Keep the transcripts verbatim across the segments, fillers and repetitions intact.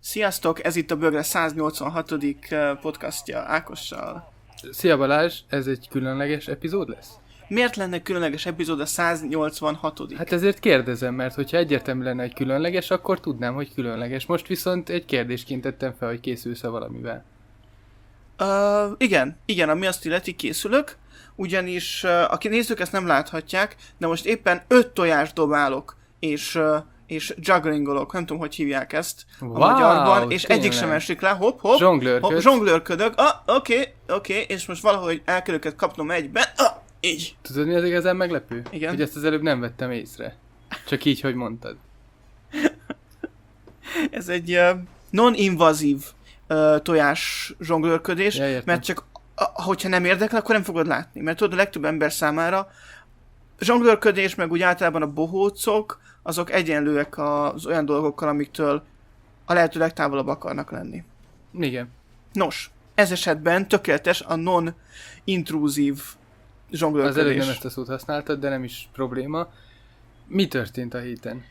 Sziasztok, ez itt a Bögre száznyolcvanhatodik podcastja Ákossal. Szia Balázs, ez egy különleges epizód lesz? Miért lenne különleges epizód a száznyolcvanhatodik? Hát ezért kérdezem, mert hogyha egyértelmű lenne, hogy különleges, akkor tudnám, hogy különleges. Most viszont egy kérdésként tettem fel, hogy készülsz-e valamivel. Uh, igen, igen, ami azt illeti, készülök, ugyanis uh, aki nézők ezt nem láthatják, de most éppen öt tojást dobálok, és... Uh, és juggling-olok, nem tudom, hogy hívják ezt wow, a magyarban, és tényleg. egyik sem esik le, hopp, hopp, Zsonglőrköd. hopp, zsonglőrködök, ah, oké, okay, oké, okay, és most valahogy el kell őket kapnom egyben, ah, így. Tudod, mi az igazán meglepő? Igen. Hogy ezt az előbb nem vettem észre. Csak így, hogy mondtad. Ez egy uh, non-invazív uh, tojás zsonglőrködés, ja, mert csak, uh, hogyha nem érdekel, akkor nem fogod látni, mert tudod, a legtöbb ember számára zsonglőrködés, meg úgy általában a bohócok, azok egyenlőek az olyan dolgokkal, amiktől a lehető legtávolabb akarnak lenni. Igen. Nos, ez esetben tökéletes a non-intrúzív zsonglőrködés. Az előbb nem ezt a szót használtad, de nem is probléma. Mi történt a héten?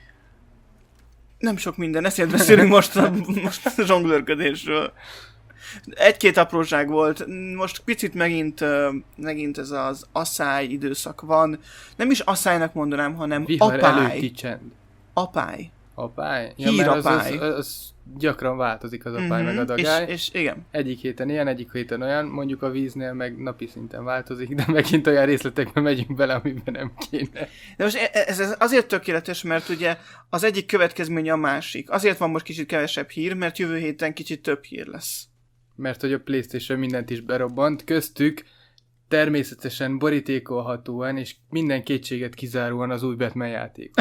Nem sok minden, ezért beszélünk most a, most a zsonglőrködésről. Egy-két apróság volt, most picit megint, megint ez az asszály időszak van. Nem is asszálynak mondanám, hanem Vihar apály. előtti csend. Apály. Apály? Ja, Hírapály. az, az, az gyakran változik az apály Mm-hmm. meg a dagály. És, és igen. Egyik héten ilyen, egyik héten olyan, mondjuk a víznél meg napi szinten változik, de megint olyan részletekbe megyünk bele, amiben nem kéne. De most ez, ez azért tökéletes, mert ugye az egyik következménye a másik. Azért van most kicsit kevesebb hír, mert jövő héten kicsit több hír lesz. Mert hogy a PlayStation mindent is berobbant, köztük természetesen borítékolhatóan és minden kétséget kizáróan az új Batman játék.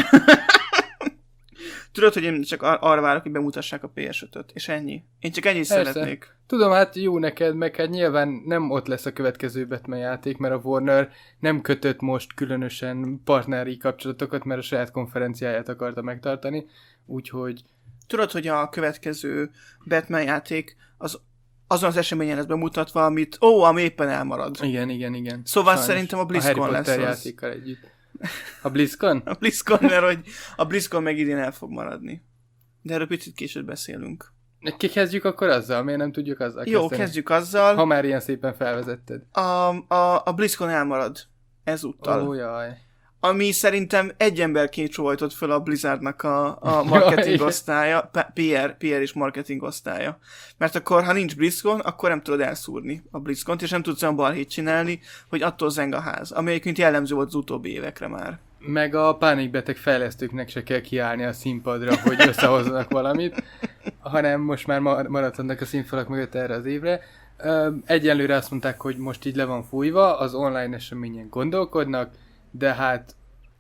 Tudod, hogy én csak ar- arra várok, hogy bemutassák a pé es ötöt, és ennyi. Én csak ennyit Persze. szeretnék. Tudom, hát jó neked, meg hát nyilván nem ott lesz a következő Batman játék, mert a Warner nem kötött most különösen partneri kapcsolatokat, mert a saját konferenciáját akarta megtartani, úgyhogy... Tudod, hogy a következő Batman játék az azon az eseményen lesz bemutatva, amit, ó, ami éppen elmarad. Igen, igen, igen. Szóval Sajnos szerintem a BlizzCon lesz a Harry az. Potter játékkal együtt. A BlizzCon? A BlizzCon, mert hogy a BlizzCon meg idén el fog maradni. De erről picit később beszélünk. Ki kezdjük akkor azzal? Miért nem tudjuk azzal Jó, kezdeni? kezdjük azzal. Ha már ilyen szépen felvezetted. A, a, a BlizzCon elmarad ezúttal. Ó, jaj. Ami szerintem egy emberként csóvajtott föl a Blizzardnak a, a marketing Jaj. osztálya, pé er, pé er és marketing osztálya. Mert akkor, ha nincs BlizzCon, akkor nem tudod elszúrni a BlizzCont, és nem tudsz olyan balhét csinálni, hogy attól zeng a ház. Ami egyébként jellemző volt az utóbbi évekre már. Meg a pánikbeteg fejlesztőknek se kell kiállni a színpadra, hogy összehozzanak valamit, hanem most már maradhatnak a színfalak mögött erre az évre. Egyelőre azt mondták, hogy most így le van fújva, az online eseményen gondolkodnak, de hát...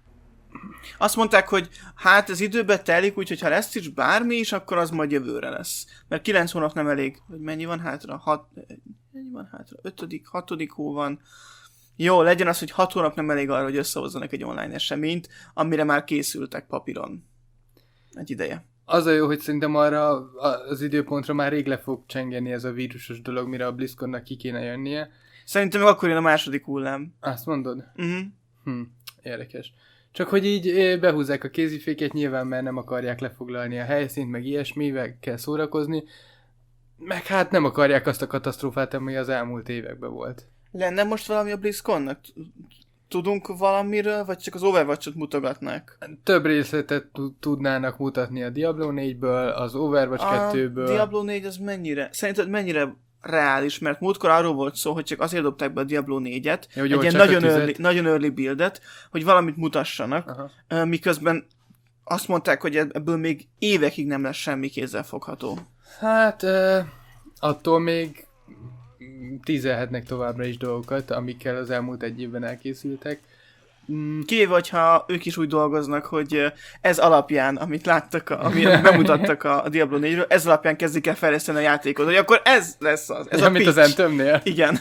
Azt mondták, hogy hát ez időbe telik, úgyhogy ha lesz is bármi is, akkor az majd jövőre lesz. Mert kilenc hónap nem elég, hogy mennyi van hátra? Hat, mennyi van hátra? Ötödik, hatodik hó van. Jó, legyen az, hogy hat hónap nem elég arra, hogy összehozzanak egy online eseményt, amire már készültek papíron. Egy ideje. Az a jó, hogy szerintem arra az időpontra már rég le fog csengeni ez a vírusos dolog, mire a BlizzConnak ki kéne jönnie. Szerintem meg akkor jön a második hullám. Azt mondod? Uh-huh. Hm, érdekes. Csak hogy így behúzzák a kéziféket, nyilván mert nem akarják lefoglalni a helyszínt, meg ilyesmivel kell szórakozni, meg hát nem akarják azt a katasztrófát, ami az elmúlt években volt. Lenne most valami a BlizzConnak? Tudunk valamiről, vagy csak az Overwatch-ot mutogatnák? Több részletet tudnának mutatni a Diablo négyből, az Overwatch kettőből. A Diablo négy az mennyire, szerinted mennyire reális, mert múltkor arról volt szó, hogy csak azért dobták be a Diablo négyet, Jó, egy jó, ilyen nagyon early, nagyon early buildet, hogy valamit mutassanak, Aha. miközben azt mondták, hogy ebből még évekig nem lesz semmi kézzelfogható. Hát uh, attól még tízelhetnek továbbra is dolgokat, amikkel az elmúlt egy évben elkészültek. Mm. Kivéve, hogyha ők is úgy dolgoznak, hogy ez alapján, amit láttak, amit bemutattak a Diablo négyről, ez alapján kezdik el fejleszteni a játékot, hogy akkor ez lesz az. Ez ja, a mint az Anthemnél. Igen.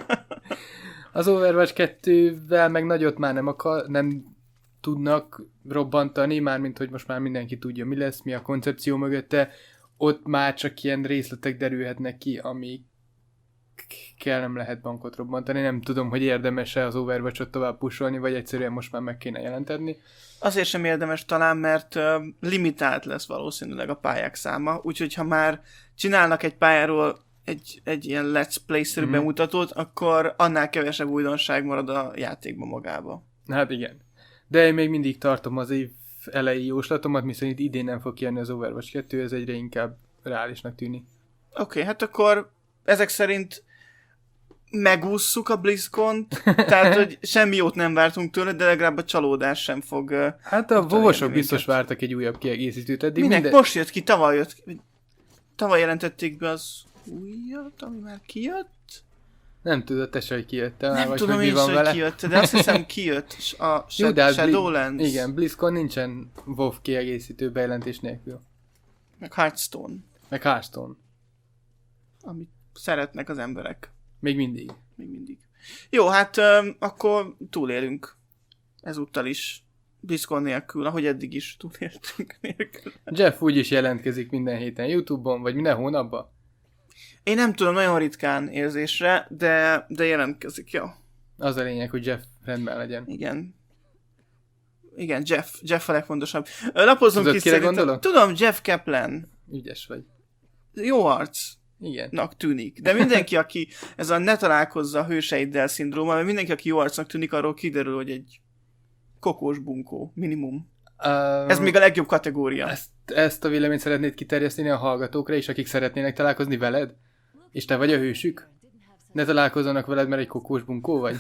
Az Overwatch kettővel meg nagyot már nem, akar, nem tudnak robbantani, mármint hogy most már mindenki tudja, mi lesz, mi a koncepció mögötte. Ott már csak ilyen részletek derülhetnek ki, amik kell, nem lehet bankot robbantani. Nem tudom, hogy érdemes-e az Overwatch-ot tovább pusolni, vagy egyszerűen most már meg kéne jelentetni. Azért sem érdemes talán, mert uh, limitált lesz valószínűleg a pályák száma, úgyhogy ha már csinálnak egy pályáról egy, egy ilyen let's play-szerű mm. bemutatót, akkor annál kevesebb újdonság marad a játékban magába. Hát igen. De én még mindig tartom az év elejé jóslatomat, miszerint idén nem fog kijönni az Overwatch kettő, ez egyre inkább reálisnak tűnik. Oké, okay, hát akkor ezek szerint megússzuk a BlizzCont, tehát hogy semmi jót nem vártunk tőle, de legalább a csalódás sem fog... Hát a vovosok biztos vártak egy újabb kiegészítőt. Eddig Minek minden... most jött ki, tavaly jött ki. Tavaly jelentették be az újat, ami már kijött? Nem tudod te se, hogy kijött. Nem vagy, tudom hogy én is, hogy kijött, de azt hiszem kijött. A Jó, de Shadowlands. Bli- igen, BlizzCon nincsen WoW kiegészítő bejelentés nélkül. Meg Hearthstone. Meg Hearthstone. Amit szeretnek az emberek. Még mindig. Még mindig. Jó, hát um, akkor túlélünk. Ezúttal is. BlizzCon nélkül, ahogy eddig is túléltünk nélkül. Jeff úgyis jelentkezik minden héten YouTube-on, vagy minden hónapban? Én nem tudom, nagyon ritkán érzésre, de, de jelentkezik, ja. Az a lényeg, hogy Jeff rendben legyen. Igen. Igen, Jeff. Jeff a legfontosabb. Lapozzunk Tudod, ki kire szerintem. gondolok? Tudom, Jeff Kaplan. Ügyes vagy. Jó arc. Igen. Nak tűnik. De mindenki, aki ez a ne találkozza a hőseiddel szindróma, mert mindenki, aki jó arcnak tűnik, arról kiderül, hogy egy kokós bunkó, minimum. Um, ez még a legjobb kategória. Ezt, ezt a véleményt szeretnéd kiterjeszteni a hallgatókra is, akik szeretnének találkozni veled? És te vagy a hősük? Ne találkozzanak veled, mert egy kokós bunkó vagy?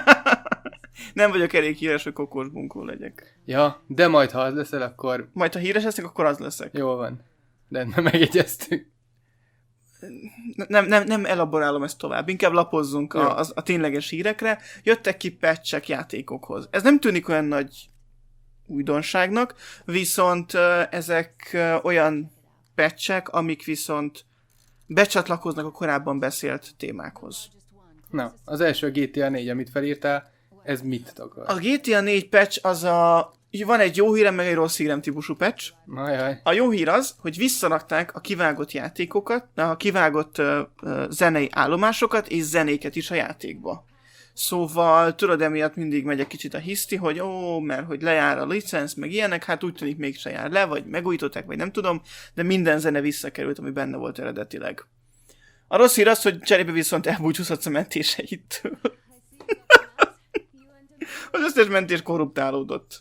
Nem vagyok elég híres, hogy kokós bunkó legyek. Ja, de majd ha az leszel, akkor... Majd ha híres leszek, akkor az leszek. Jól van. De nem megegyeztük. Nem, nem, nem elaborálom ezt tovább, inkább lapozzunk a, a, a tényleges hírekre. Jöttek ki patchek játékokhoz. Ez nem tűnik olyan nagy újdonságnak, viszont ezek olyan patchek, amik viszont becsatlakoznak a korábban beszélt témákhoz. Na, az első a gé té á négy, amit felírtál, ez mit takar? A gé té á négy patch az a... Van egy jó hírem, meg egy rossz hírem típusú patch. Ajaj. A jó hír az, hogy visszarakták a kivágott játékokat, a kivágott uh, uh, zenei állomásokat és zenéket is a játékba. Szóval tudod, emiatt mindig megy egy kicsit a hiszti, hogy ó, mert hogy lejár a licensz, meg ilyenek, hát úgy tűnik mégse jár le, vagy megújították, vagy nem tudom, de minden zene visszakerült, ami benne volt eredetileg. A rossz hír az, hogy cserébe viszont elbúcsúzhatsz a mentéseitől. Az összes mentés korruptálódott.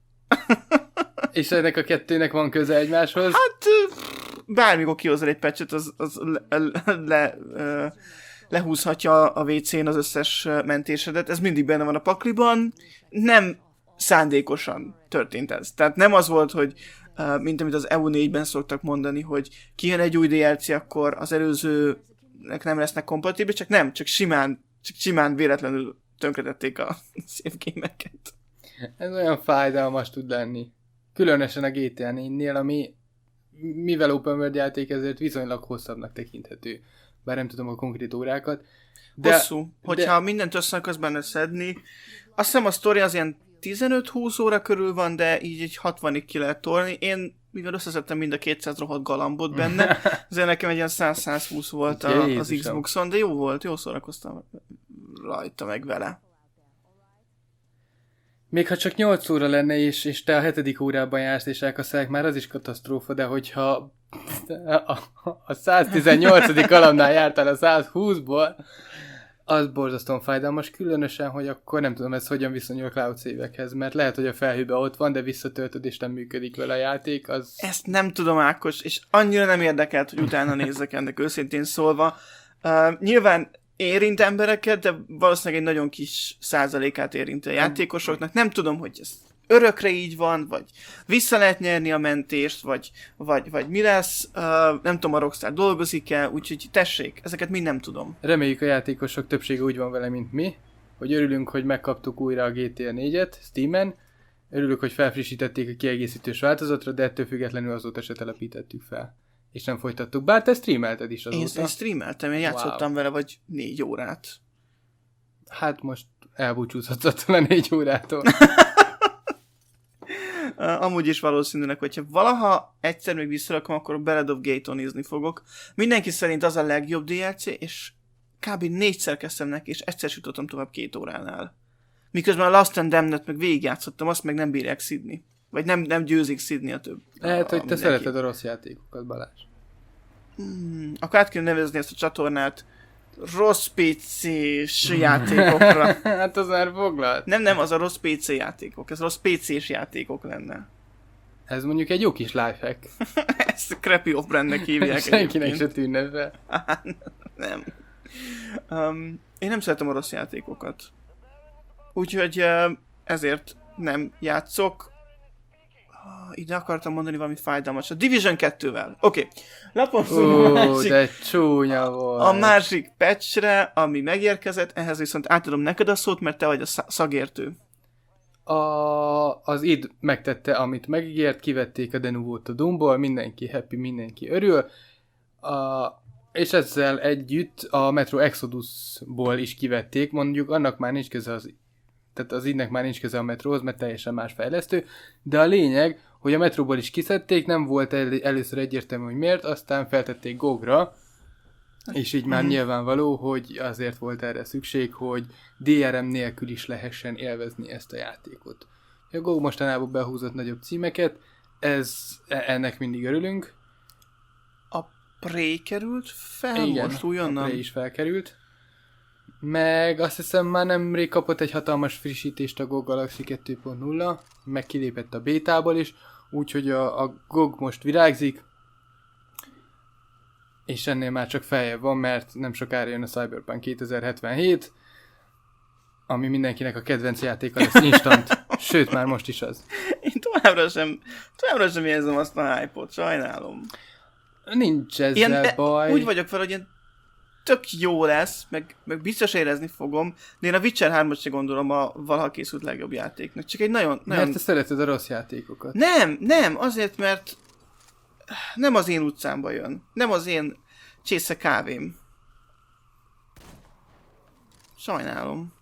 És ennek a kettőnek van köze egymáshoz? Hát, bármikor kihozol egy patchet, az, az le, le, le, lehúzhatja a vé cén az összes mentésedet. Ez mindig benne van a pakliban. Nem szándékosan történt ez. Tehát nem az volt, hogy mint amit az E U négyben szoktak mondani, hogy kijön egy új dé el cé, akkor az előzőnek nem lesznek kompatibilis, csak nem, csak simán, csak simán véletlenül tönkretették a szép gémeket. Ez olyan fájdalmas tud lenni. Különösen a gé té á négynél, ami mivel open world játék, ezért viszonylag hosszabbnak tekinthető. Bár nem tudom a konkrét órákat. De, hosszú. Hogyha de... mindent össze akarsz benne szedni, azt hiszem a sztori az ilyen tizenöt-húsz óra körül van, de így egy hatvanig ki lehet tolni. Én, mivel összeszedtem mind a kétszáz rohadt galambot benne, azért nekem egy ilyen száz-százhúsz volt a, az Xboxon, de jó volt, jó szórakoztam rajta meg vele. Még ha csak nyolc óra lenne, és, és te a hetedik órában jársz, és elkaszálják, már az is katasztrófa, de hogyha a, a száztizennyolcadik kalandnál jártál a százhúszból, az borzasztóan fájdalmas, különösen, hogy akkor nem tudom, ez hogyan viszonyul a cloud save-ekhez, mert lehet, hogy a felhőben ott van, de visszatöltöd, és nem működik vele a játék, az... Ezt nem tudom, Ákos, és annyira nem érdekelt, hogy utána nézzek ennek őszintén szólva. Uh, nyilván érint embereket, de valószínűleg egy nagyon kis százalékát érinti a játékosoknak. Nem tudom, hogy ez örökre így van, vagy vissza lehet nyerni a mentést, vagy, vagy, vagy mi lesz. Uh, nem tudom, a Rockstar dolgozik-e, úgyhogy tessék, ezeket mind nem tudom. Reméljük a játékosok többsége úgy van vele, mint mi, hogy örülünk, hogy megkaptuk újra a gé té á négyet Steamen, örülünk, hogy felfrissítették a kiegészítős változatra, de ettől függetlenül azóta se telepítettük fel. És nem folytattuk. Bár te streamelted is azóta. Én, én streameltem, én játszottam wow. vele vagy négy órát. Hát most elbúcsúzhatsz attól a négy órától. Amúgy is valószínűleg, hogyha valaha egyszer még visszarakom, akkor Ballad of Gay-tonizni fogok. Mindenki szerint az a legjobb dé el cé, és kb. négyszer kezdtem neki, és egyszer jutottam tovább két óránál. Miközben a Last and Damned-et meg végigjátszottam, azt meg nem bírják szidni. Vagy nem, nem győzik szidni a több. Lehet, a, hogy te szereted a rossz játékokat, Balázs. Hmm, akkor át kell nevezni ezt a csatornát rossz pé cés játékokra. Hát az már foglalt. Nem, nem, az a rossz pé cé játékok. Ez rossz pé cés játékok lenne. Ez mondjuk egy jó kis lifehack. Ezt Crappy Off-brandnek hívják. Senkinek se tűnne fel. Nem. Um, én nem szeretem a rossz játékokat. Úgyhogy uh, ezért nem játszok. Uh, ide akartam mondani valami fájdalmas. A Division kettővel. Oké. Okay. Lapozunk Ó, a másik, de csúnya volt. a másik patchre, ami megérkezett. Ehhez viszont átadom neked a szót, mert te vagy a szagértő. A, az id megtette, amit megígért, kivették a Denuvót a Doomból, mindenki happy, mindenki örül. A, és ezzel együtt a Metro Exodusból is kivették, mondjuk annak már nincs köze az, tehát az idnek már nincs köze a Metrohoz, mert teljesen más fejlesztő, de a lényeg, hogy a Metroból is kiszedték, nem volt el, először egyértelmű, hogy miért, aztán feltették gé o gé-ra, és így már nyilvánvaló, hogy azért volt erre szükség, hogy dé er em nélkül is lehessen élvezni ezt a játékot. A gé o gé mostanában behúzott nagyobb címeket, ez, ennek mindig örülünk. A Prey került fel Igen, most újonnan? a Prey is felkerült. Meg azt hiszem már nemrég kapott egy hatalmas frissítést a gé o gé Galaxy kettő pont nulla, meg kilépett a bétából is, úgyhogy a, a gé o gé most virágzik, és ennél már csak feljebb van, mert nem sokára jön a Cyberpunk kétezer-hetvenhét, ami mindenkinek a kedvenc játéka lesz instant, sőt már most is az. Én továbbra sem, továbbra sem érzem azt a hype-ot, sajnálom. Nincs ezzel Ilyen, baj. Úgy vagyok fel, hogy ilyen tök jó lesz, meg, meg biztos érezni fogom, de én a Witcher hármat se gondolom a valaha készült legjobb játéknak. Csak egy nagyon... nagyon... Mert te szereted a rossz játékokat. Nem, nem, azért, mert nem az én utcámba jön. Nem az én csésze kávém. Sajnálom.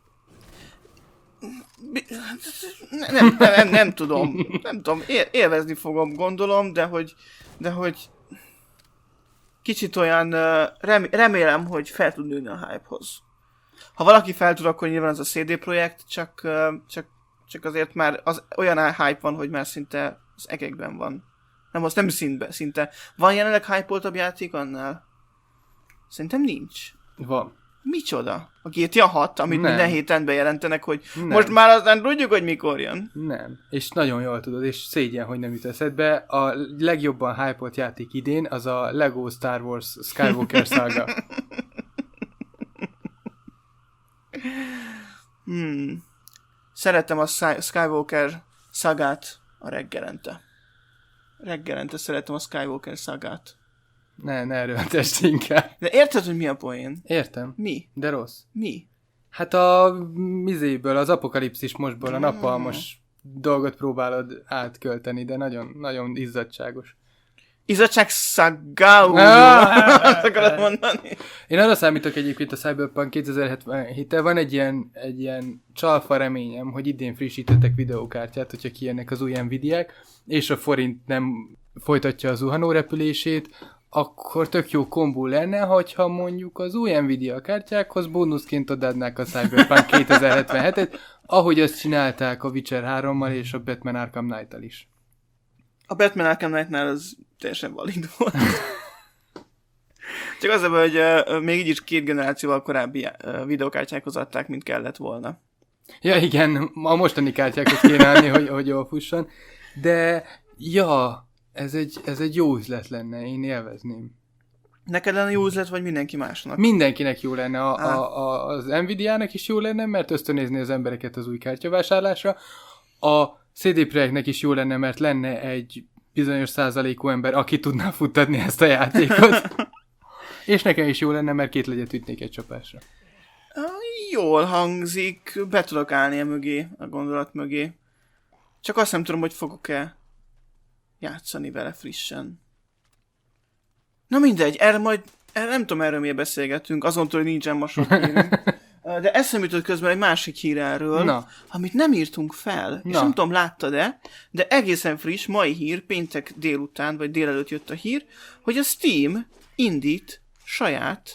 Nem, nem, nem, nem tudom. Nem tudom, él, élvezni fogom, gondolom, de hogy, de hogy kicsit olyan rem, remélem, hogy fel tud nőni a hype-hoz. Ha valaki fel tud, akkor nyilván az a cé dé Projekt, csak, csak, csak azért már az, olyan hype van, hogy már szinte az egekben van. Nem, az nem szintbe, szinte. Van jelenleg hype-oltabb játék annál? Szerintem nincs. Van. Micsoda? A gé té á hat, amit Nem. minden héten bejelentenek, hogy Nem. most már aztán tudjuk, hogy mikor jön. Nem. És nagyon jól tudod, és szégyen, hogy nem jut eszedbe. A legjobban hype-olt játék idén az a Lego Star Wars Skywalker Saga. Hmm. Szeretem a Skywalker szagát a reggelente. Reggelente szeretem a Skywalker szagát. Ne, ne erőltesd inkább. De érted, hogy mi a poén? Értem. Mi? De rossz. Mi? Hát a mizéből, az apokalipszis mostból a napalmos dolgot próbálod átkölteni, de nagyon, nagyon izzadságos. Izzadság szagáú! Ah! Azt akarod mondani? Én arra számítok egyébként a Cyberpunk kétezer-hetvenhéttel, van egy ilyen, egy ilyen csalfa reményem, hogy idén frissítettek videókártyát, hogyha kijönnek az új Nvidiák, és a forint nem folytatja a zuhanó repülését, akkor tök jó kombó lenne, hogyha mondjuk az új Nvidia kártyákhoz bónuszként adnák a Cyberpunk kétezer-hetvenhetet, ahogy azt csinálták a Witcher hárommal és a Batman Arkham Knight-tal is. A Batman Arkham Knight-nál az teljesen valid volt. Csak az a baj, hogy uh, még így is két generációval korábbi uh, videokártyákhoz adták, mint kellett volna. Ja igen, a mostani kártyákat kéne adni, hogy, hogy jól fusson. De ja, ez egy, ez egy jó üzlet lenne, én élvezném. Neked lenne jó üzlet, vagy mindenki másnak? Mindenkinek jó lenne, a, a, a, az Nvidia-nak is jó lenne, mert ösztönézni az embereket az új kártyavásárlásra. A cé dé Projektnek is jó lenne, mert lenne egy bizonyos százalékú ember, aki tudná futtatni ezt a játékot. És nekem is jó lenne, mert két legyet ütnék egy csapásra. Jól hangzik, be tudok állni a mögé, a gondolat mögé. Csak azt nem tudom, hogy fogok-e játszani vele frissen. Na mindegy, erre majd, erre nem tudom, erről miért beszélgetünk, azon túl, hogy nincsen ma sok hírünk. De eszem jutott közben egy másik hír erről, Na. amit nem írtunk fel, Na. és nem tudom, láttad-e, de egészen friss, mai hír, péntek délután, vagy délelőtt jött a hír, hogy a Steam indít saját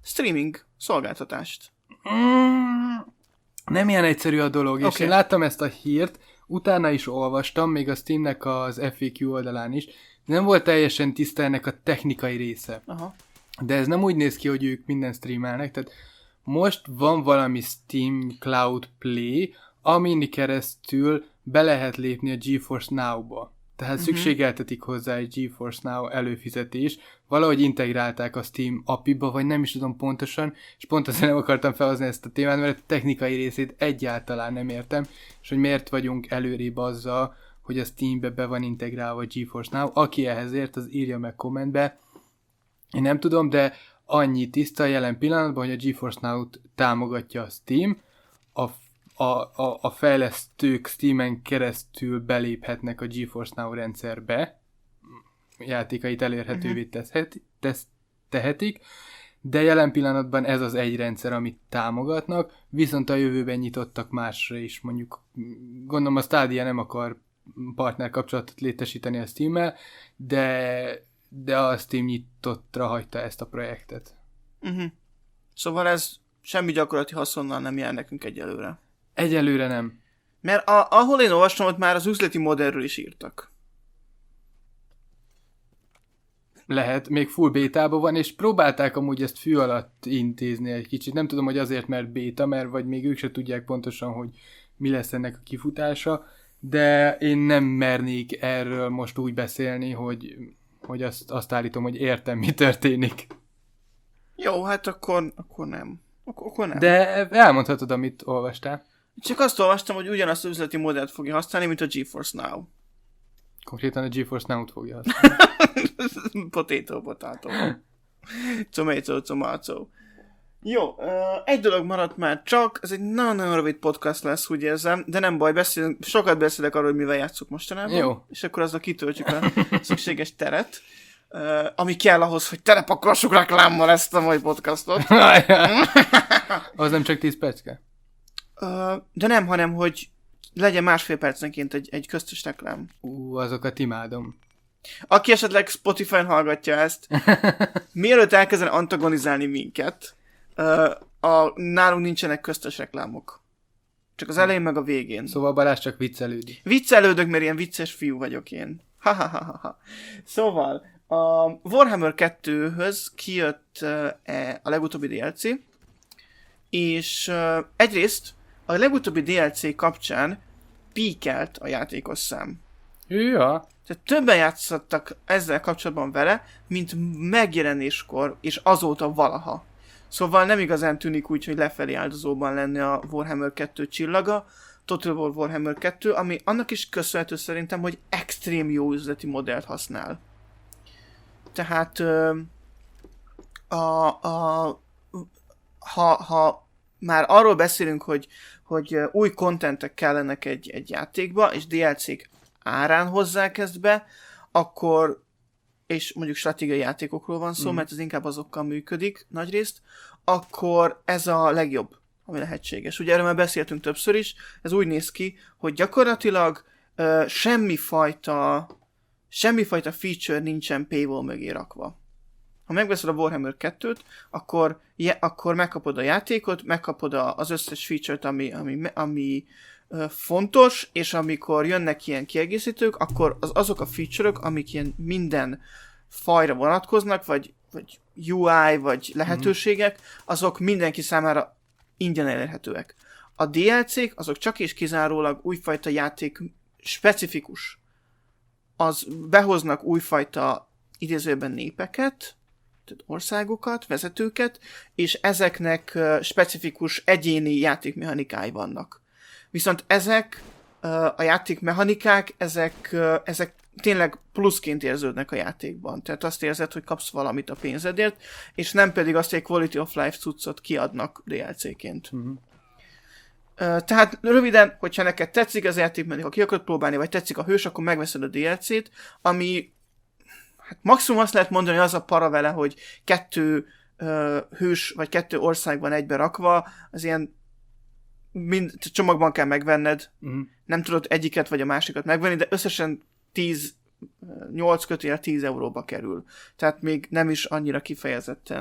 streaming szolgáltatást. Mm, nem ilyen egyszerű a dolog, okay. És én láttam ezt a hírt, utána is olvastam, még a Steamnek az ef á kú oldalán is, nem volt teljesen tiszta ennek a technikai része. Aha. De ez nem úgy néz ki, hogy ők minden streamelnek, tehát most van valami Steam Cloud Play, amin keresztül be lehet lépni a GeForce Now-ba. Tehát uh-huh. szükségeltetik hozzá egy GeForce Now előfizetés, valahogy integrálták a Steam apiba, vagy nem is tudom pontosan, és pont azért nem akartam felhozni ezt a témát, mert a technikai részét egyáltalán nem értem, és hogy miért vagyunk előrébb azzal, hogy a Steambe be van integrálva a GeForce Now. Aki ehhez ért, az írja meg kommentbe. Én nem tudom, de annyi tiszta jelen pillanatban, hogy a GeForce Now-t támogatja a Steam, a A, a, a fejlesztők Steamen keresztül beléphetnek a GeForce Now rendszerbe, játékait elérhetővé teszhet, tesz, tehetik, de jelen pillanatban ez az egy rendszer, amit támogatnak, viszont a jövőben nyitottak másra is, mondjuk gondolom a Stadia nem akar partner kapcsolatot létesíteni a Steammel, de, de a Steam nyitottra hagyta ezt a projektet. Uh-huh. Szóval ez semmi gyakorlati haszonnal nem jár nekünk egyelőre. Egyelőre nem. Mert a, ahol én olvastam, ott már az üzleti modellről is írtak. Lehet, még full bétában van, és próbálták amúgy ezt fű alatt intézni egy kicsit. Nem tudom, hogy azért, mert béta, mert vagy még ők se tudják pontosan, hogy mi lesz ennek a kifutása, de én nem mernék erről most úgy beszélni, hogy, hogy azt, azt állítom, hogy értem, mi történik. Jó, hát akkor, akkor nem. Ak- akkor nem. De elmondhatod, amit olvastál. Csak azt olvastam, hogy ugyanazt az üzleti modellt fogja használni, mint a GeForce Now. Konkrétan a GeForce Now-t fogja használni. Potato, potato. Tomato, tomato. Jó, uh, egy dolog maradt már csak, ez egy nagyon-nagyon rövid podcast lesz, úgy érzem, de nem baj, beszélünk, sokat beszélek arról, hogy mivel játszunk mostanában. Jó. És akkor azzal kitöltjük a szükséges teret, uh, ami kell ahhoz, hogy telepakolsuk reklámmal ezt a mai podcastot. Az nem csak tíz percke? Uh, de nem, hanem, hogy legyen másfél percenként egy, egy köztes reklám. Ú, azokat imádom. Aki esetleg Spotify-n hallgatja ezt, mielőtt elkezdene antagonizálni minket, uh, a, nálunk nincsenek köztes reklámok. Csak az elején meg a végén. Szóval Balázs csak viccelődik. Viccelődök, mert ilyen vicces fiú vagyok én. Ha, ha, ha, ha. Szóval, a Warhammer kettőhöz kijött uh, a legutóbbi dé el cé, és uh, egyrészt a legutóbbi dé el cé kapcsán píkelt a játékos szám. Ja. Tehát többen játszottak ezzel kapcsolatban vele, mint megjelenéskor, és azóta valaha. Szóval nem igazán tűnik úgy, hogy lefelé áldozóban lenne a Warhammer kettő csillaga, Total War Warhammer kettő, ami annak is köszönhető szerintem, hogy extrém jó üzleti modellt használ. Tehát a, a, ha, ha már arról beszélünk, hogy, hogy új kontentek kellenek egy, egy játékba, és dé el cé-k árán hozzák ezt be, akkor, és mondjuk stratégiai játékokról van szó, mm. mert ez inkább azokkal működik nagyrészt, akkor ez a legjobb, ami lehetséges. Ugye erről már beszéltünk többször is, ez úgy néz ki, hogy gyakorlatilag uh, semmifajta, semmifajta feature nincsen paywall mögé rakva. Ha megveszed a Warhammer kettőt, akkor, je, akkor megkapod a játékot, megkapod a, az összes feature-t, ami, ami, ami uh, fontos, és amikor jönnek ilyen kiegészítők, akkor az, azok a feature-ök, amik ilyen minden fajra vonatkoznak, vagy, vagy u i, vagy lehetőségek, azok mindenki számára ingyen elérhetőek. A dé el cé-k azok csak és kizárólag újfajta játék specifikus. Az behoznak újfajta idézőben népeket, tehát országokat, vezetőket, és ezeknek uh, specifikus egyéni játékmechanikái vannak. Viszont ezek uh, a játékmechanikák, ezek, uh, ezek tényleg pluszként érződnek a játékban. Tehát azt érzed, hogy kapsz valamit a pénzedért, és nem pedig azt, hogy egy Quality of Life cuccot kiadnak dé el cé-ként. Uh-huh. Uh, tehát röviden, hogyha neked tetszik az játék, mert ha ki akarod próbálni, vagy tetszik a hős, akkor megveszed a dé el cé-t, ami hát maximum azt lehet mondani, hogy az a para vele, hogy kettő uh, hős, vagy kettő országban egybe rakva, az ilyen mind, csomagban kell megvenned, uh-huh. nem tudod egyiket vagy a másikat megvenni, de összesen tíz, nyolc kötőjel tíz euróba kerül. Tehát még nem is annyira kifejezetten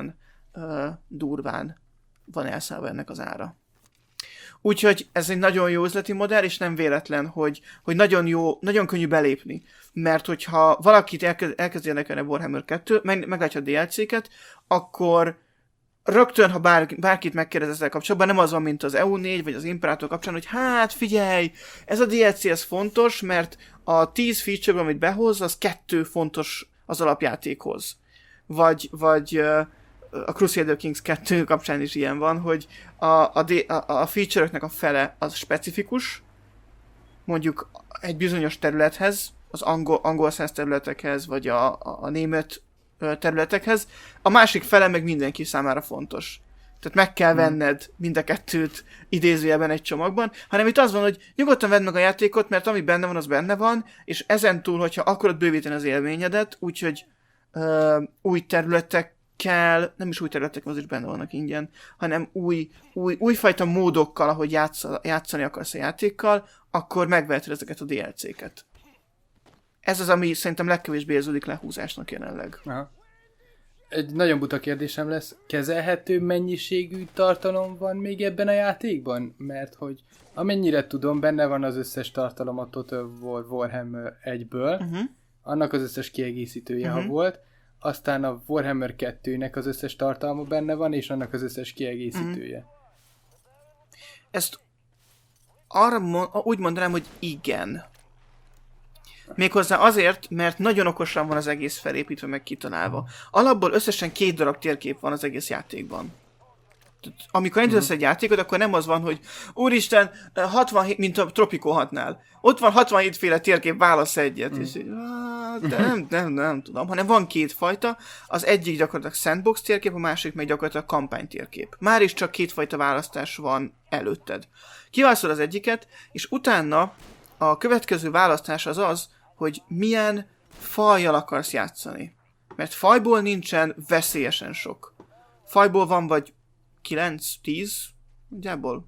uh, durván van elszállva ennek az ára. Úgyhogy ez egy nagyon jó üzleti modell, és nem véletlen, hogy, hogy nagyon jó, nagyon könnyű belépni. Mert hogyha valakit elkezd, elkezd érdekelni a Warhammer kettő, meg, meglátja a dé el cé-ket, akkor rögtön, ha bár, bárkit megkérdez ezzel kapcsolatban, nem az van, mint az e u négy, vagy az Imperator kapcsán, hogy hát figyelj, ez a dé el cé ez fontos, mert a tíz feature, amit behoz, az kettő fontos az alapjátékhoz. Vagy, vagy a Crusader Kings kettő kapcsán is ilyen van, hogy a, a, a, a feature-öknek a fele az specifikus, mondjuk egy bizonyos területhez, az angol, angol száz területekhez, vagy a, a, a német területekhez, a másik fele meg mindenki számára fontos. Tehát meg kell venned mind a kettőt idézőjelben egy csomagban, hanem itt az van, hogy nyugodtan vedd meg a játékot, mert ami benne van, az benne van, és ezen túl, hogyha akarod bővíteni az élményedet, úgyhogy uh, új területekkel, nem is új területek, az is benne vannak ingyen, hanem új, új, újfajta módokkal, ahogy játsz, játszani akarsz a játékkal, akkor megveheted ezeket a dé el cé-ket. Ez az, ami szerintem legkevésbé érződik lehúzásnak jelenleg. Aha. Egy nagyon buta kérdésem lesz. Kezelhető mennyiségű tartalom van még ebben a játékban? Mert hogy amennyire tudom, benne van az összes tartalom a Total War Warhammer egyből, uh-huh. annak az összes kiegészítője, uh-huh. ha volt, aztán a Warhammer kettőnek az összes tartalma benne van, és annak az összes kiegészítője. Uh-huh. Ezt arra mo- úgy mondanám, hogy igen. Méghozzá azért, mert nagyon okosan van az egész felépítve, meg kitalálva. Alapból összesen két darab térkép van az egész játékban. Amikor indítasz mm. egy játékot, akkor nem az van, hogy úristen, hatvanhét, mint a Tropico hatnál. Ott van hatvanhét féle térkép, válasz egyet. Mm. És így, de nem, nem, nem tudom, hanem van két fajta. Az egyik gyakorlatilag sandbox térkép, a másik meg gyakorlatilag kampány térkép. Már is csak kétfajta választás van előtted. Kiválasztod az egyiket, és utána a következő választás az az, hogy milyen fajjal akarsz játszani. Mert fajból nincsen veszélyesen sok. Fajból van vagy kilenc tíz, nagyjából.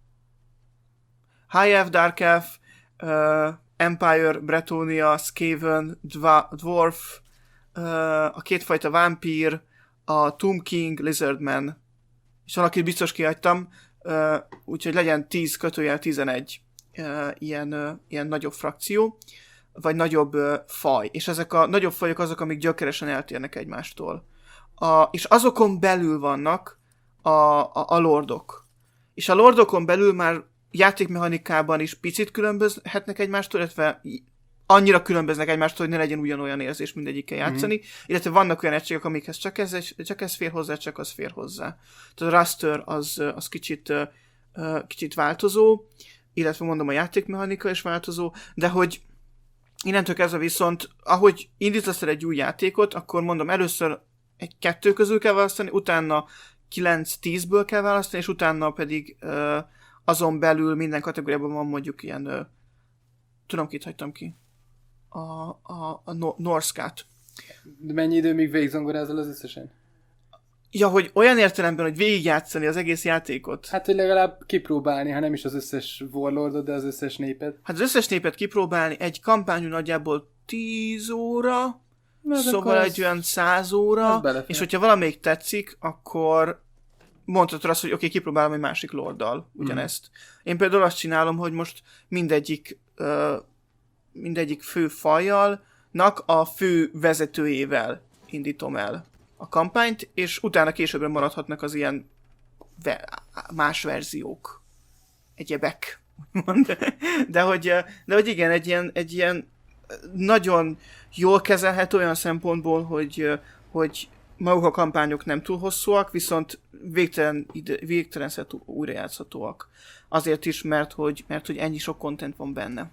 High Elf, Dark Elf, uh, Empire, Bretonia, Skaven, Dva- Dwarf, uh, a kétfajta vámpír, a Tomb King, Lizardman, és valakit biztos kihagytam, uh, úgyhogy legyen tíz kötőjel tizenegy uh, ilyen, uh, ilyen nagyobb frakció, vagy nagyobb uh, faj. És ezek a nagyobb fajok azok, amik gyökeresen eltérnek egymástól. A, és azokon belül vannak a, a, a lordok. És a lordokon belül már játékmechanikában is picit különbözhetnek egymástól, illetve annyira különböznek egymástól, hogy ne legyen ugyanolyan érzés mindegyikkel játszani, mm-hmm. illetve vannak olyan egységek, amikhez csak ez, csak ez fér hozzá, csak az fér hozzá. Tehát a raster az, az kicsit, kicsit változó, illetve mondom a játékmechanika is változó, de hogy innentől kezdve viszont, ahogy indítasz el egy új játékot, akkor mondom, először egy kettő közül kell választani, utána kilenc tízből kell választani, és utána pedig uh, azon belül minden kategóriában van mondjuk ilyen, uh, tudom, kit hagytam ki, a, a, a no- Norskát. De mennyi idő még végigzongorázol az összesen? Ja, hogy olyan értelemben, hogy végigjátszani az egész játékot. Hát, hogy legalább kipróbálni, ha nem is az összes warlordot, de az összes népet. Hát az összes népet kipróbálni, egy kampányú nagyjából tíz óra, na, szóval egy olyan száz óra, és hogyha valamelyik tetszik, akkor mondhatod azt, hogy oké, okay, kipróbálom egy másik lorddal ugyanezt. Mm. Én például azt csinálom, hogy most mindegyik, uh, mindegyik fő fajjalnak a fő vezetőjével indítom el a kampányt, és utána későbbre maradhatnak az ilyen ve- más verziók. Egyebek. de, hogy, de hogy igen, egy ilyen, egy ilyen nagyon jól kezelhető olyan szempontból, hogy, hogy maguk a kampányok nem túl hosszúak, viszont végtelen, végtelenszer újra játszhatóak. Azért is, mert hogy, mert hogy ennyi sok content van benne.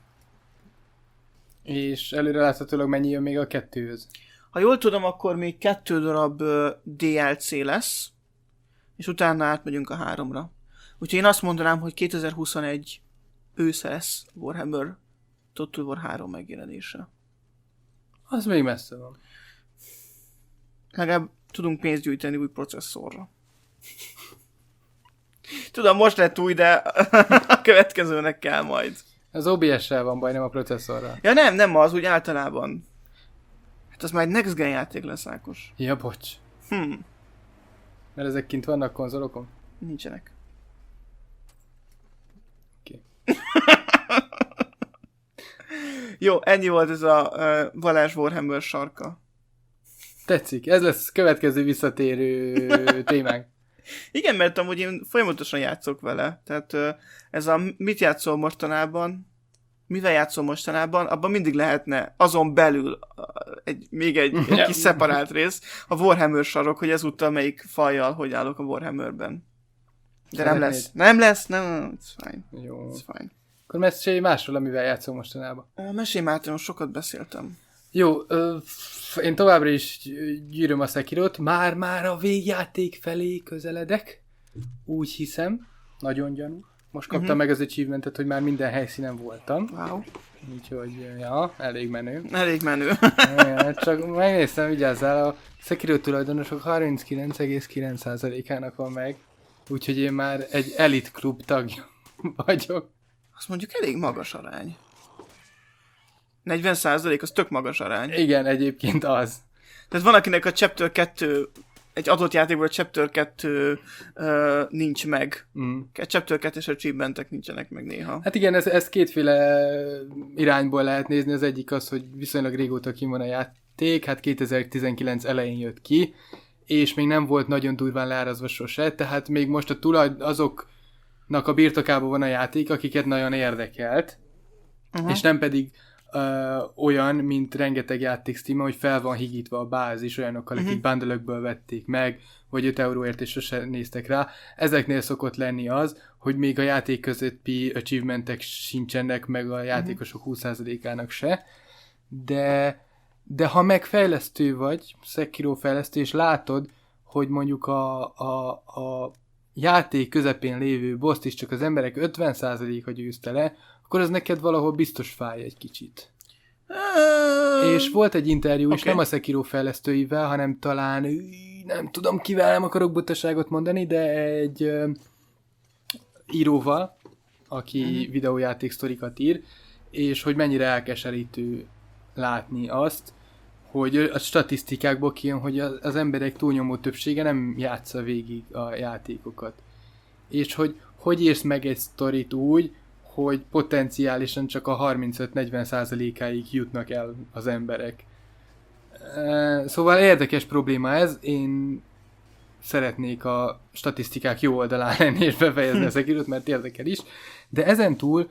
És előre láthatólag mennyi jön még a kettőhöz? Ha jól tudom, akkor még kettő darab dé el cé lesz, és utána átmegyünk a háromra. Úgyhogy én azt mondanám, hogy kétezer-huszonegy ősze lesz Warhammer Total War három megjelenése. Az még messze van. Legalább tudunk pénzt gyűjteni új processzorra. Tudom, most lett új, de a következőnek kell majd. Az o bé es-sel van baj, nem a processzorral. Ja nem, nem az, úgy általában. Hát az már egy next gen játék lesz, Ákos. Ja, bocs. Hmm. Mert ezek kint vannak konzolokon? Nincsenek. Oké. Jó, ennyi volt ez a uh, Balázs Warhammer sarka. Tetszik, ez lesz következő visszatérő témánk. Igen, mert amúgy én folyamatosan játszok vele. Tehát uh, ez a mit játszol mostanában, mivel játszol mostanában, abban mindig lehetne azon belül uh, egy, még egy, egy kis szeparált rész, a Warhammer sarok, hogy ezúttal melyik fajjal hogy állok a Warhammerben. De Szeretnéd? nem lesz. Nem lesz, nem, nem, it's fine. Jó. It's fine. Akkor mesélj másról, amivel játszol mostanában. Uh, mesélj már, most sokat beszéltem. Jó, ö, én továbbra is gyűröm a Sekirot, már-már a végjáték felé közeledek, úgy hiszem, nagyon gyanú. Most kaptam uh-huh. meg az achievementet, hogy már minden helyszínen voltam. Wow. Úgyhogy, ja, elég menő. Elég menő. Ja, csak megnéztem, vigyázzál, a Sekiro tulajdonosok harminckilenc egész kilenc százalékának van meg, úgyhogy én már egy elit klub tagja vagyok. Azt mondjuk elég magas arány. negyven százalék az tök magas arány. Igen, egyébként az. Tehát van, akinek a Chapter kettő, egy adott játékból a Chapter kettő uh, nincs meg. Mm. A Chapter kettős achievementek nincsenek meg néha. Hát igen, ez, ez kétféle irányból lehet nézni. Az egyik az, hogy viszonylag régóta kim van a játék, hát kétezer-tizenkilenc elején jött ki, és még nem volt nagyon durván leárazva sose, tehát még most a tulaj, azoknak a birtokában van a játék, akiket nagyon érdekelt, uh-huh. és nem pedig Uh, olyan, mint rengeteg játék Steam-on, hogy fel van higítva a bázis olyanokkal, uh-huh. akik bundle-ökből vették meg, vagy öt euróért és sose néztek rá. Ezeknél szokott lenni az, hogy még a játék közötti achievementek sincsenek, meg a játékosok húsz százalékának se. De, de ha megfejlesztő vagy, Sekiro fejlesztő, és látod, hogy mondjuk a, a, a játék közepén lévő boszt is csak az emberek ötven százaléka győzte le, akkor az neked valahol biztos fáj egy kicsit. Uh, és volt egy interjú okay. is, nem a Sekiro fejlesztőivel, hanem talán, nem tudom kivel, nem akarok butaságot mondani, de egy uh, íróval, aki uh-huh. videójáték sztorikat ír, és hogy mennyire elkeserítő látni azt, hogy a statisztikákból kijön, hogy az emberek túlnyomó többsége nem játsza végig a játékokat. És hogy hogy érsz meg egy sztorit úgy, hogy potenciálisan csak a harmincöt-negyven százalékáig jutnak el az emberek. Szóval érdekes probléma ez, én szeretnék a statisztikák jó oldalán lenni és befejezni a Sekirot, mert érdekel is, de ezen túl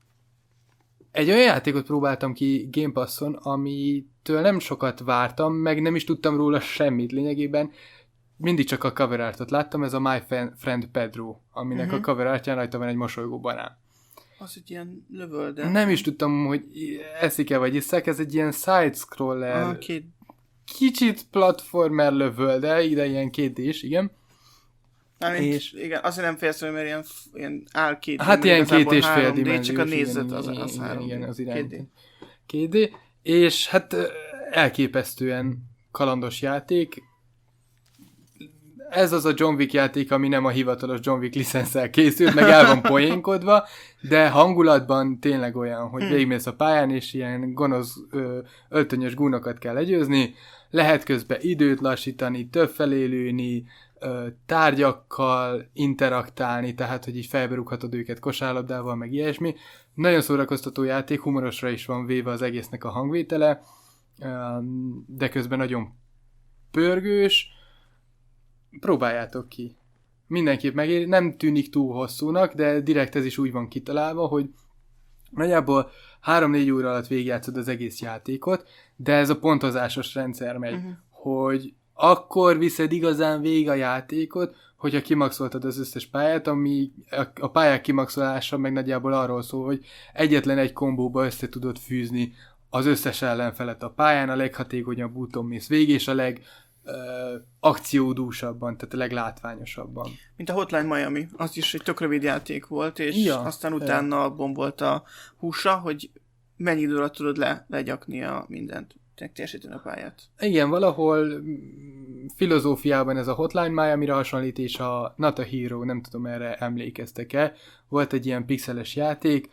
egy olyan játékot próbáltam ki Game Passon, amitől nem sokat vártam, meg nem is tudtam róla semmit lényegében, mindig csak a cover artot láttam, ez a My Friend Pedro, aminek uh-huh. a cover artján rajta van egy mosolygó banán. Az egy ilyen lövöldek. Nem is tudtam, hogy eszik-e vagy isszák, ez egy ilyen side-scroller, ah, két... kicsit platformer lövölde, ide ilyen két is, igen. Nem, és... igen, azért nem fejeztem, mert ilyen, ilyen áll két hát ilyen két és fél dimenziós. Csak a nézet az, az, az igen, igen, az irány. két dé. két dé. És hát elképesztően kalandos játék. Ez az a John Wick játék, ami nem a hivatalos John Wick licenszel készült, meg el van poénkodva, de hangulatban tényleg olyan, hogy végigmész a pályán, és ilyen gonosz ö, öltönyös gúnokat kell legyőzni, lehet közben időt lassítani, többfelé lőni, ö, tárgyakkal interaktálni, tehát hogy így felberúghatod őket kosárlabdával, meg ilyesmi. Nagyon szórakoztató játék, humorosra is van véve az egésznek a hangvétele, ö, de közben nagyon pörgős. Próbáljátok ki. Mindenképp megéri, nem tűnik túl hosszúnak, de direkt ez is úgy van kitalálva, hogy nagyjából három-négy óra alatt végigjátszod az egész játékot, de ez a pontozásos rendszer megy, uh-huh. hogy akkor viszed igazán végig a játékot, hogyha kimaxoltad az összes pályát, ami a pályák kimaxolása meg nagyjából arról szól, hogy egyetlen egy kombóba össze tudod fűzni az összes ellenfelet a pályán, a leghatékonyabb úton mész végig, és a leg Uh, akciódúsabban, tehát a leglátványosabban. Mint a Hotline Miami, az is egy tök rövid játék volt, és ja, aztán utána ja. bombolt a húsa, hogy mennyi idő alatt tudod le, legyakni a mindent, teljesíteni a pályát. Igen, valahol filozófiában ez a Hotline Miami-ra hasonlít, és a Not a Hero, nem tudom, erre emlékeztek-e, volt egy ilyen pixeles játék,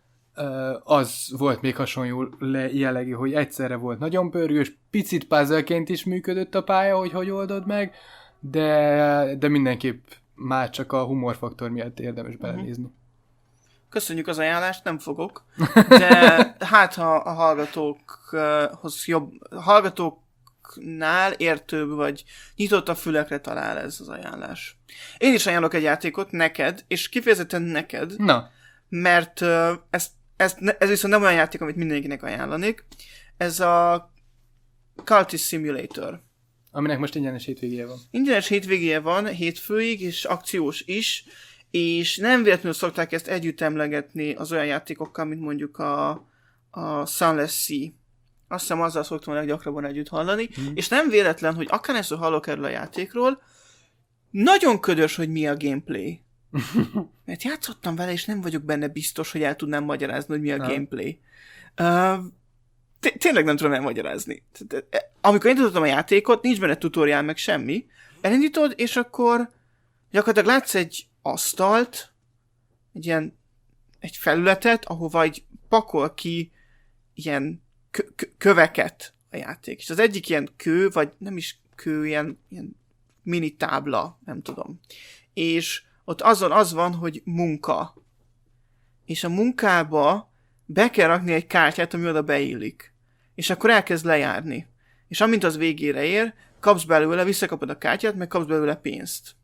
az volt még hasonló jellegű, hogy egyszerre volt nagyon pörgős, picit puzzleként is működött a pálya, hogy hogy oldod meg, de, de mindenképp már csak a humorfaktor miatt érdemes belenézni. Uh-huh. Köszönjük az ajánlást, nem fogok, de hát ha a hallgatókhoz jobb, a hallgatóknál értőbb vagy nyitott a fülekre talál ez az ajánlás. Én is ajánlok egy játékot neked, és kifejezetten neked, Na. mert uh, ez, ez, ez viszont nem olyan játék, amit mindenkinek ajánlanék. Ez a Cultist Simulator. Aminek most ingyenes hétvégéje van. Ingyenes hétvégéje van, hétfőig, és akciós is, és nem véletlenül szokták ezt együtt emlegetni az olyan játékokkal, mint mondjuk a, a Sunless Sea. Azt hiszem azzal szoktam leggyakrabban együtt hallani, hmm. és nem véletlen, hogy akárhányszor hallok erről a játékról, nagyon ködös, hogy mi a gameplay. Mert játszottam vele, és nem vagyok benne biztos, hogy el tudnám magyarázni, hogy mi a ha. gameplay. Uh, Tényleg nem tudom elmagyarázni. Amikor indítottam a játékot, nincs benne tutoriál, meg semmi. Elindítod, és akkor gyakorlatilag látsz egy asztalt, egy ilyen egy felületet, ahova egy pakol ki ilyen kö- kö- köveket a játék. És az egyik ilyen kő, vagy nem is kő, ilyen, ilyen mini tábla, nem tudom. És ott azon az van, hogy munka. És a munkába be kell rakni egy kártyát, ami oda beillik. És akkor elkezd lejárni. És amint az végére ér, kapsz belőle, visszakapod a kártyát, meg kapsz belőle pénzt.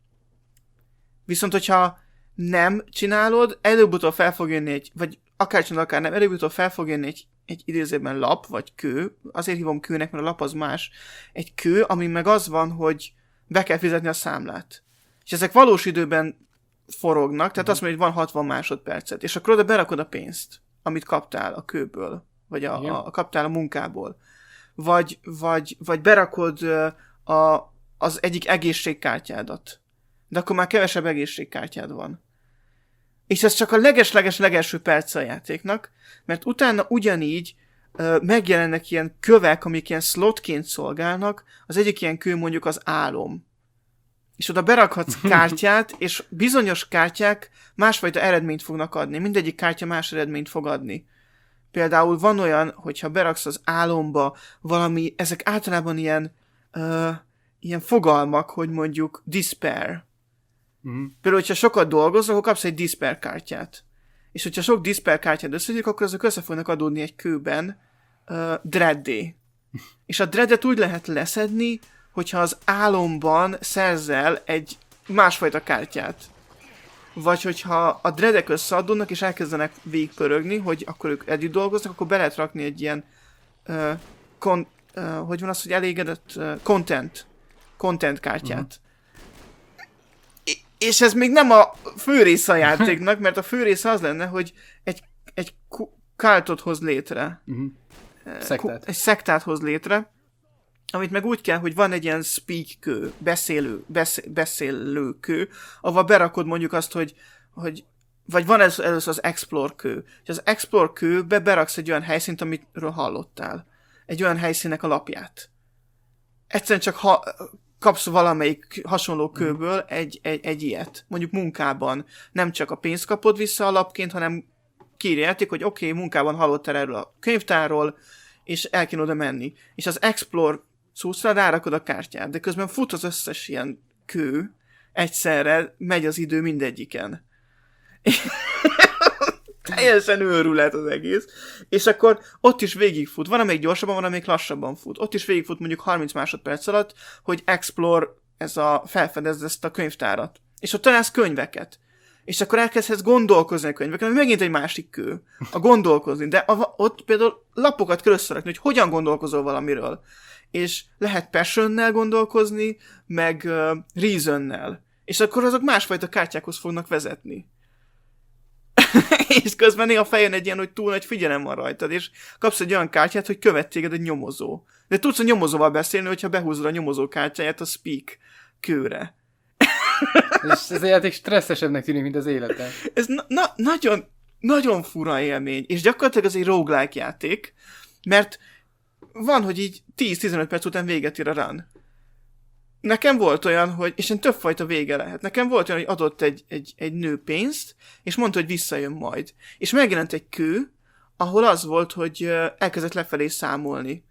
Viszont, hogyha nem csinálod, előbb-utóbb fel fog jönni egy, vagy akár csinálod, akár nem, előbb-utóbb fel fog jönni egy, egy idézőben lap, vagy kő, azért hívom kőnek, mert a lap az más, egy kő, ami meg az van, hogy be kell fizetni a számlát. És ezek valós időben forognak, tehát azt mondja, hogy van hatvan másodpercet, és akkor oda berakod a pénzt, amit kaptál a kőből, vagy a, a, a kaptál a munkából. Vagy, vagy, vagy berakod a, az egyik egészségkártyádat. De akkor már kevesebb egészségkártyád van. És ez csak a leges-leges-legelső perc a játéknak, mert utána ugyanígy uh, megjelennek ilyen kövek, amik ilyen slotként szolgálnak, az egyik ilyen kő mondjuk az álom. És oda berakhatsz kártyát, és bizonyos kártyák másfajta eredményt fognak adni. Mindegyik kártya más eredményt fog adni. Például van olyan, hogyha beraksz az álomba valami, ezek általában ilyen, uh, ilyen fogalmak, hogy mondjuk despair. Mm. Például, hogyha sokat dolgozol, akkor kapsz egy despair kártyát. És hogyha sok despair kártyát összegyűjtik, akkor azok össze fognak adódni egy kőben uh, dreaddé. És a dreadet úgy lehet leszedni, hogyha az álomban szerzel egy másfajta kártyát. Vagy hogyha a dreadek összeadódnak, és elkezdenek végigpörögni, hogy akkor ők együtt dolgoznak, akkor be lehet rakni egy ilyen uh, kon, uh, hogy van az, hogy elégedett uh, content, content kártyát. Uh-huh. I- és ez még nem a fő része a játéknak, mert a fő része az lenne, hogy egy, egy kultot hoz létre. Uh-huh. Szektát. Egy szektát hoz létre, amit meg úgy kell, hogy van egy ilyen speak kő, beszélő, beszél, beszélő kő, ahol berakod mondjuk azt, hogy, hogy vagy van ez, először az explore kő. És az explore kőbe beraksz egy olyan helyszínt, amitről hallottál. Egy olyan helyszínnek a lapját. Egyszerűen csak ha, kapsz valamelyik hasonló kőből egy, egy, egy ilyet. Mondjuk munkában nem csak a pénzt kapod vissza alapként, hanem kiírjáték, hogy oké, okay, munkában hallottál erről a könyvtárról, és el kéne oda menni. És az explore szószra rárakod a kártyát, de közben fut az összes ilyen kő, egyszerre megy az idő mindegyiken. Teljesen őrület az egész. És akkor ott is végigfut. Van, amelyik gyorsabban, van, amelyik lassabban fut. Ott is végigfut mondjuk harminc másodperc alatt, hogy explore, ez a, felfedezd ezt a könyvtárat. És ott találsz könyveket. És akkor elkezdhetsz gondolkozni a könyveken, ami megint egy másik kő. A gondolkozni. De a, ott például lapokat kell összerakni, hogy hogyan gondolkozol valamiről. És lehet passionnel gondolkozni, meg uh, reasonnel. És akkor azok másfajta kártyákhoz fognak vezetni. És közben néha feljön egy ilyen, hogy túl nagy figyelem van rajtad, és kapsz egy olyan kártyát, hogy követ téged egy nyomozó. De tudsz a nyomozóval beszélni, hogyha behúzod a nyomozó kártyáját a speak kőre. És ez a játék stresszesebbnek tűnik, mint az életem. Ez na- na- nagyon, nagyon fura élmény, és gyakorlatilag ez egy roguelike játék, mert van, hogy így tíz-tizenöt perc után véget ér a run. Nekem volt olyan, hogy, és én többfajta vége lehet. Nekem volt olyan, hogy adott egy, egy, egy nő pénzt, és mondta, hogy visszajön majd. És megjelent egy kő, ahol az volt, hogy elkezdett lefelé számolni.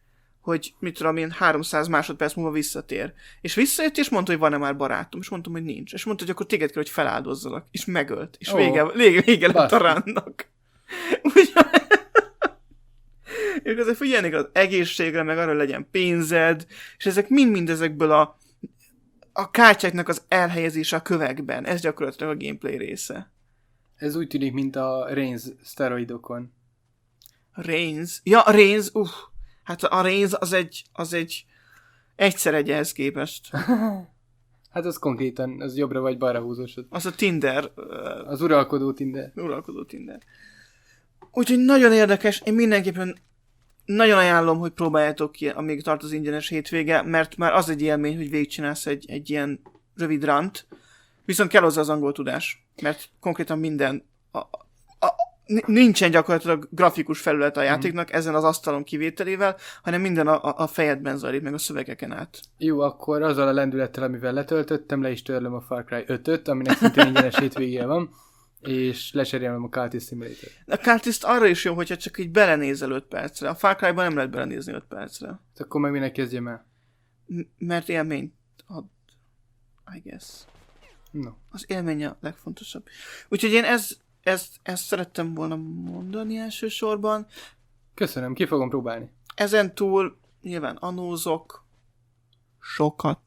hogy mit tudom én, háromszáz másodperc múlva visszatér. És visszajött, és mondta, hogy van-e már barátom. És mondtam, hogy nincs. És mondta, hogy akkor téged kell, hogy feláldozzalak. És megölt. És oh. vége, vége, vége lett a ránnak. Úgyhogy... és azért figyelnék az egészségre, meg arra, hogy legyen pénzed, és ezek mind-mind ezekből a, a kártyáknak az elhelyezése a kövekben. Ez gyakorlatilag a gameplay része. Ez úgy tűnik, mint a Reigns szteroidokon. Reigns? Ja, a Reigns, uff. Hát a Reigns az egy, az egy egyszer egy ehhez képest. Hát az konkrétan, az jobbra vagy balra húzósod. Az a Tinder. Az uralkodó Tinder. Uralkodó Tinder. Úgyhogy nagyon érdekes, én mindenképpen nagyon ajánlom, hogy próbáljátok ki, amíg tart az ingyenes hétvége, mert már az egy élmény, hogy végigcsinálsz egy, egy ilyen rövid runt, viszont kell hozzá az angol tudás, mert konkrétan minden, a, a, a, nincsen gyakorlatilag grafikus felület a játéknak, ezen az asztalon kivételével, hanem minden a, a fejedben zajlik, meg a szövegeken át. Jó, akkor azzal a lendülettel, amivel letöltöttem, le is törlöm a Far Cry ötöt, aminek szintén ingyenes hétvégéje van, és leserélem a Cultist Simulator. A Cultist arra is jó, hogyha csak így belenézel öt percre. A Far Cry-ban nem lehet belenézni öt percre. Akkor meg minek kezdjem el? M- mert élményt ad, I guess. No. Az élmény a legfontosabb. Úgyhogy én ez, ezt, ezt szerettem volna mondani elsősorban. Köszönöm, ki fogom próbálni. Ezen túl nyilván anózok sokat.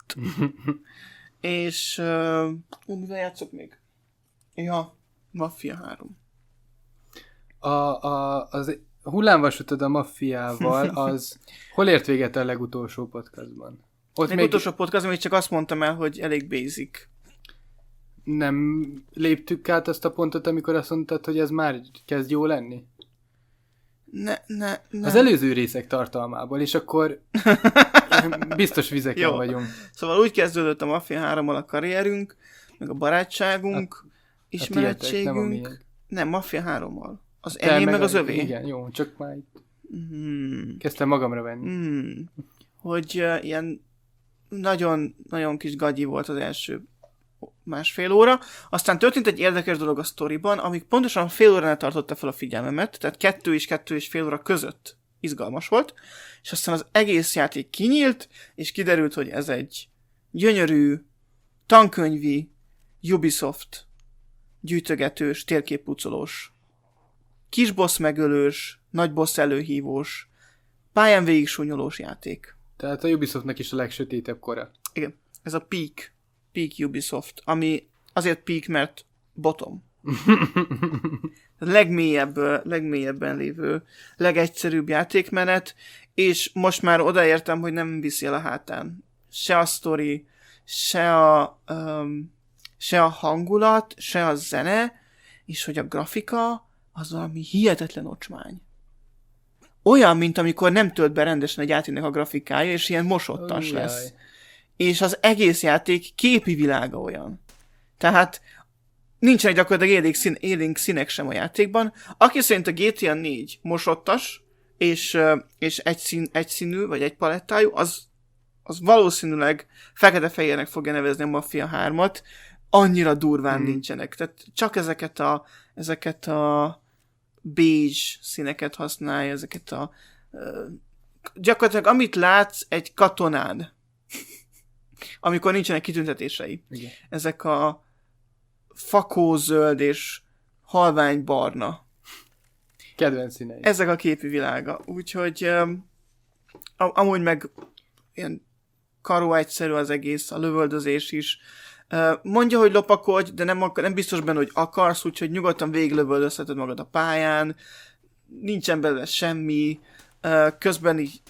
És uh, mivel játszok még? Ja, Mafia három. A, a, az hullámvasutod a Maffiával, az hol ért véget a legutolsó podcastban? Ott még még utolsó podcastban még csak azt mondtam el, hogy elég basic. Nem léptük át azt a pontot, amikor azt mondtad, hogy ez már kezd jó lenni? Ne, ne, ne. Az előző részek tartalmából, és akkor biztos vizeken vagyunk. Szóval úgy kezdődött a Mafia hárommal a karrierünk, meg a barátságunk, a, ismerettségünk. A tiétek, nem, nem, Mafia hárommal. Az Te enyém meg, meg a, az övé. Igen, jó, csak már itt hmm. kezdtem magamra venni. Hmm. Hogy uh, ilyen nagyon, nagyon kis gagyi volt az első másfél óra. Aztán történt egy érdekes dolog a sztoriban, amik pontosan fél óránál tartotta fel a figyelmemet, tehát kettő és kettő és fél óra között izgalmas volt, és aztán az egész játék kinyílt, és kiderült, hogy ez egy gyönyörű, tankönyvi, Ubisoft gyűjtögetős, térképpucolós, kis boss megölős, nagy boss előhívós, pályán végig súnyolós játék. Tehát a Ubisoftnak is a legsötétebb kora. Igen, ez a Peak. Peak Ubisoft, ami azért peak, mert bottom. A legmélyebb, legmélyebben lévő, legegyszerűbb játékmenet, és most már odaértem, hogy nem viszi el a hátán. Se a sztori, se a, um, se a hangulat, se a zene, és hogy a grafika az valami hihetetlen ocsmány. Olyan, mint amikor nem tölt be rendesen egy játéknak a grafikája, és ilyen mosottas oh, lesz. Jaj. És az egész játék képi világa olyan. Tehát nincsenek gyakorlatilag élénk, szín, élénk színek sem a játékban. Aki szerint a gé té á négy mosottas, és, és egy, szín, egy színű, vagy egy palettájú, az, az valószínűleg fekete-fehérnek fogja nevezni a Mafia hármat, annyira durván mm. nincsenek. Tehát csak ezeket a, ezeket a beige színeket használja, ezeket a... Uh, gyakorlatilag amit látsz egy katonán, amikor nincsenek kitüntetései. Igen. Ezek a fakózöld és halványbarna. Kedvenc színei. Ezek a képi világa. Úgyhogy um, amúgy meg ilyen karó egyszerű az egész, a lövöldözés is. Uh, mondja, hogy lopakodj, de nem, akar, nem biztos benne, hogy akarsz, úgyhogy nyugodtan végiglövöldözheted magad a pályán. Nincsen belőle semmi. Uh, közben így...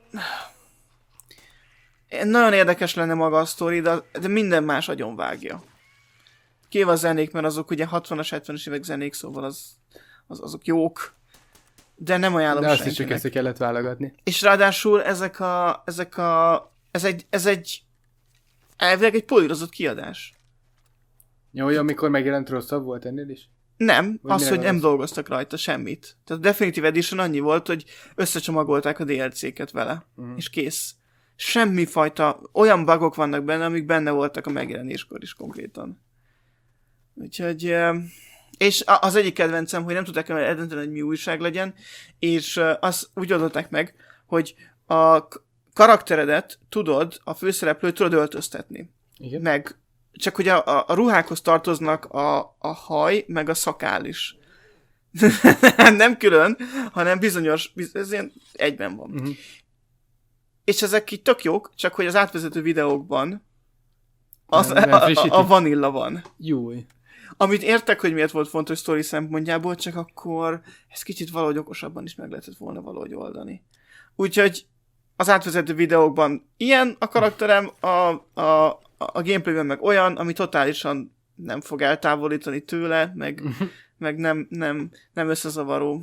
Nagyon érdekes lenne maga a sztori, de, de minden más agyon vágja. Kivéve a zenék, mert azok ugye hatvanas, hetvenes évek zenék, szóval az, az, azok jók. De nem ajánlom senkinek. De azt is csak ezt kellett válogatni. És ráadásul ezek a... Ezek a ez egy... Ez egy elvileg egy polírozott kiadás. Jó, hogy amikor megjelent rosszabb volt ennél is? Nem, vagy az, hogy nem az? Dolgoztak rajta semmit. Tehát a Definitive Edition annyi volt, hogy összecsomagolták a dé el cé-ket vele. Uh-huh. És kész. Semmifajta, olyan bugok vannak benne, amik benne voltak a megjelenéskor is konkrétan. Úgyhogy, és az egyik kedvencem, hogy nem tudták eldönteni, hogy mi újság legyen, és azt úgy adották meg, hogy a karakteredet tudod, a főszereplőt tudod öltöztetni. Igen. Meg csak hogy a, a, a ruhákhoz tartoznak a, a haj, meg a szakál is. Nem külön, hanem bizonyos, ez ilyen egyben van. Uh-huh. És ezek így tök jók, csak hogy az átvezető videókban az, nem, nem a, a, a vanilla van. Júj. Amit értek, hogy miért volt fontos sztori szempontjából, csak akkor ezt kicsit valahogy okosabban is meg lehetett volna valahogy oldani. Úgyhogy az átvezető videókban ilyen a karakterem, a, a, a gameplayben meg olyan, ami totálisan nem fog eltávolítani tőle, meg, meg nem, nem, nem összezavaró.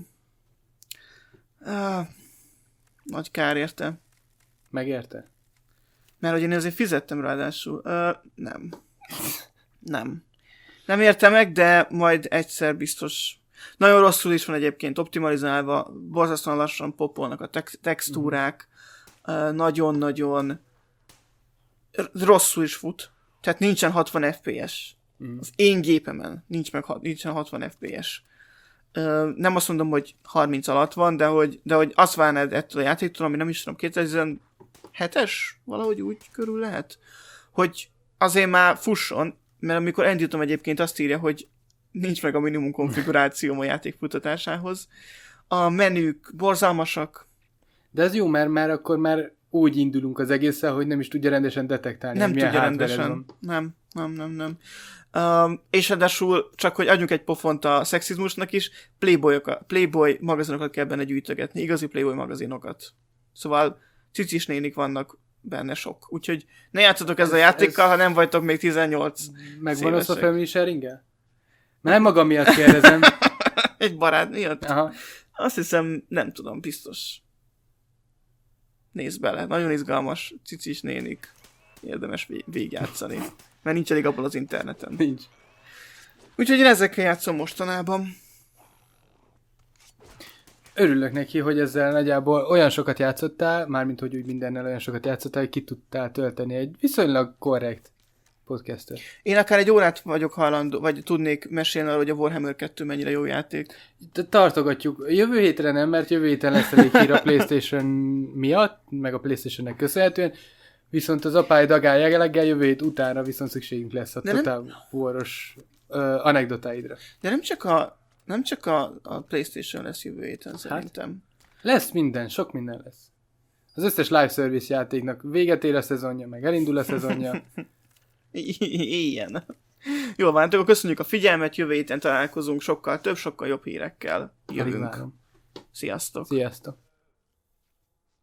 Ah, nagy kár érte. Megérte? Mert hogy én azért fizettem ráadásul. Uh, nem. Nem. Nem érte meg, de majd egyszer biztos. Nagyon rosszul is van egyébként optimalizálva, borzasztóan lassan popolnak a tex- textúrák, mm. uh, nagyon-nagyon rosszul is fut. Tehát nincsen hatvan ef pé es. Mm. Az én gépemen nincs meg, nincsen hatvan ef pé es. Uh, nem azt mondom, hogy harminc alatt van, de hogy, de hogy azt várnád ettől a játéktól, ami nem is tudom, kétezer-tizenhetes valahogy úgy körül lehet, hogy azért már fusson, mert amikor elindítom egyébként azt írja, hogy nincs meg a minimum konfigurációm a játék futatásához. A menük borzalmasak. De ez jó, mert már akkor már úgy indulunk az egészen, hogy nem is tudja rendesen detektálni. Nem tudja rendesen. Nem, nem, nem, nem. Um, és ráadásul, csak hogy adjunk egy pofont a szexizmusnak is, Playboy magazinokat kell benne gyűjtögetni, igazi Playboy magazinokat. Szóval cicis nénik vannak benne sok. Úgyhogy ne játszatok ezzel a játékkal, ez... ha nem vagytok még tizennyolc Megvan az a family sharing-el? Nem magam miatt kérdezem. Egy barát miatt? Aha. Azt hiszem, nem tudom, biztos. Nézd bele, nagyon izgalmas, cicis nénik. Érdemes végigjátszani. Mert nincs elég abból az interneten. Nincs. Úgyhogy én ezekkel játszom mostanában. Örülök neki, hogy ezzel nagyjából olyan sokat játszottál, mármint hogy úgy mindennel olyan sokat játszottál, hogy ki tudtál tölteni egy viszonylag korrekt podcastet. Én akár egy órát vagyok hajlandó, vagy tudnék mesélni arra, hogy a Warhammer kettő mennyire jó játék. De tartogatjuk. Jövő hétre nem, mert jövő héten lesz elég hír a PlayStation miatt, meg a PlayStationnek köszönhetően, viszont az apály dagál jelleggel jövő hét utána viszont szükségünk lesz a Total War-os uh, anekdotáidra. De nem csak a, nem csak a, a PlayStation lesz jövő héten szerintem. Hát, lesz minden, sok minden lesz. Az összes live service játéknak véget ér a szezonja, meg elindul a szezonja. Ilyen. Jól van, akkor köszönjük a figyelmet, jövő héten találkozunk sokkal több, sokkal jobb hírekkel. Jövünk. Sziasztok! Sziasztok!